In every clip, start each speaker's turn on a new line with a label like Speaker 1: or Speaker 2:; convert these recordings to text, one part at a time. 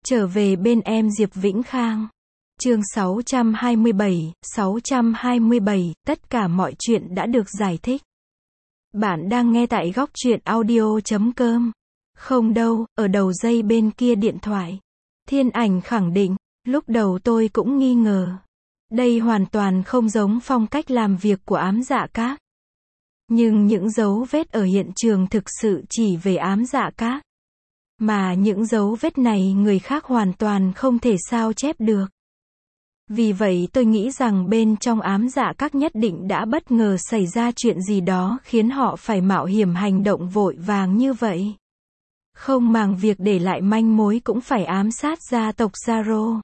Speaker 1: Trở về bên em Diệp Vĩnh Khang. Chương 627, tất cả mọi chuyện đã được giải thích. Bạn đang nghe tại góc truyện audio.com. Không đâu, ở đầu dây bên kia điện thoại. Thiên Ảnh khẳng định, lúc đầu tôi cũng nghi ngờ. Đây hoàn toàn không giống phong cách làm việc của Ám Dạ Các. Nhưng những dấu vết ở hiện trường thực sự chỉ về Ám Dạ Các. Mà những dấu vết này người khác hoàn toàn không thể sao chép được. Vì vậy tôi nghĩ rằng bên trong Ám Dạ Các nhất định đã bất ngờ xảy ra chuyện gì đó khiến họ phải mạo hiểm hành động vội vàng như vậy. Không màng việc để lại manh mối cũng phải ám sát gia tộc Zaro.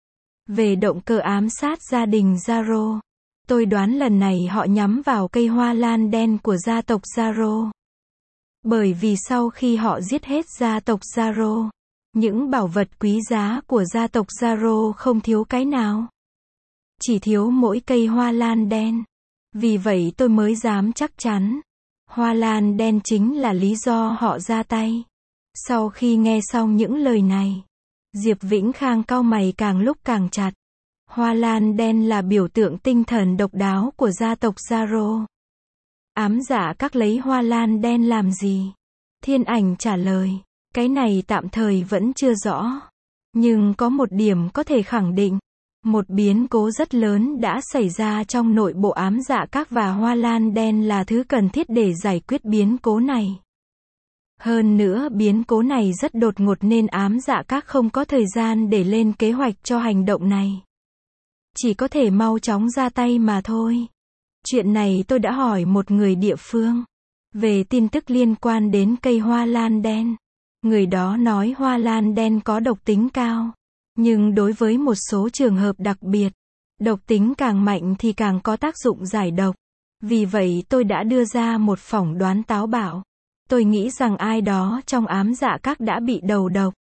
Speaker 1: Về động cơ ám sát gia đình Zaro, tôi đoán lần này họ nhắm vào cây hoa lan đen của gia tộc Zaro. Bởi vì sau khi họ giết hết gia tộc Zaro, những bảo vật quý giá của gia tộc Zaro không thiếu cái nào. Chỉ thiếu mỗi cây hoa lan đen. Vì vậy tôi mới dám chắc chắn. Hoa lan đen chính là lý do họ ra tay. Sau khi nghe xong những lời này, Diệp Vĩnh Khang cau mày càng lúc càng chặt. Hoa lan đen là biểu tượng tinh thần độc đáo của gia tộc Zaro. Ám Dạ Các lấy hoa lan đen làm gì? Thiên Ảnh trả lời, cái này tạm thời vẫn chưa rõ. Nhưng có một điểm có thể khẳng định. Một biến cố rất lớn đã xảy ra trong nội bộ Ám Dạ Các và hoa lan đen là thứ cần thiết để giải quyết biến cố này. Hơn nữa biến cố này rất đột ngột nên Ám Dạ Các không có thời gian để lên kế hoạch cho hành động này. Chỉ có thể mau chóng ra tay mà thôi. Chuyện này tôi đã hỏi một người địa phương về tin tức liên quan đến cây hoa lan đen. Người đó nói hoa lan đen có độc tính cao. Nhưng đối với một số trường hợp đặc biệt, độc tính càng mạnh thì càng có tác dụng giải độc. Vì vậy tôi đã đưa ra một phỏng đoán táo bạo. Tôi nghĩ rằng ai đó trong Ám Dạ Các đã bị đầu độc.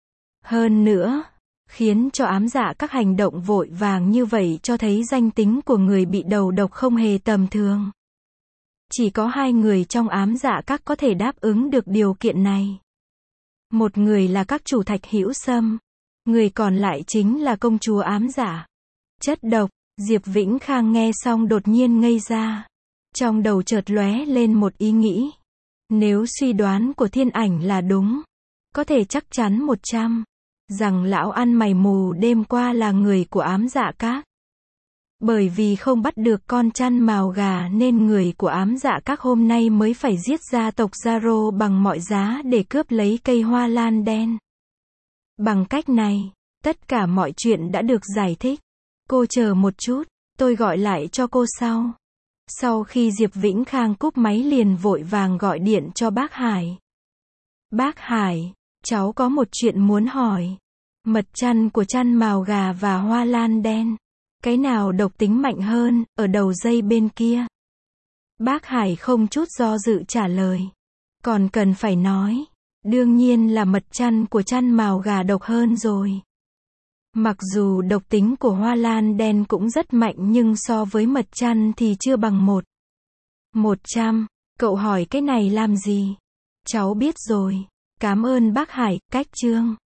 Speaker 1: Hơn nữa, khiến cho Ám Dạ Các hành động vội vàng như vậy cho thấy danh tính của người bị đầu độc không hề tầm thường. Chỉ có hai người trong Ám Dạ Các có thể đáp ứng được điều kiện này. Một người là các chủ Thạch Hữu Sâm, người còn lại chính là công chúa Ám Dạ. Chất độc, Diệp Vĩnh Khang nghe xong đột nhiên ngây ra. Trong đầu chợt lóe lên một ý nghĩ. Nếu suy đoán của Thiên Ảnh là đúng, có thể chắc chắn 100, rằng lão ăn mày mù đêm qua là người của Ám Dạ Các. Bởi vì không bắt được con chăn mào gà nên người của Ám Dạ Các hôm nay mới phải giết gia tộc Zaro bằng mọi giá để cướp lấy cây hoa lan đen. Bằng cách này, tất cả mọi chuyện đã được giải thích. Cô chờ một chút, tôi gọi lại cho cô sau. Sau khi Diệp Vĩnh Khang cúp máy liền vội vàng gọi điện cho bác Hải. Bác Hải, cháu có một chuyện muốn hỏi. Mật chăn của chăn mào gà và hoa lan đen, cái nào độc tính mạnh hơn, ở đầu dây bên kia? Bác Hải không chút do dự trả lời. Còn cần phải nói, đương nhiên là mật chăn của chăn mào gà độc hơn rồi. Mặc dù độc tính của hoa lan đen cũng rất mạnh nhưng so với mật chăn thì chưa bằng 100. Cậu hỏi cái này làm gì? Cháu biết rồi. Cảm ơn bác Hải, cách chương.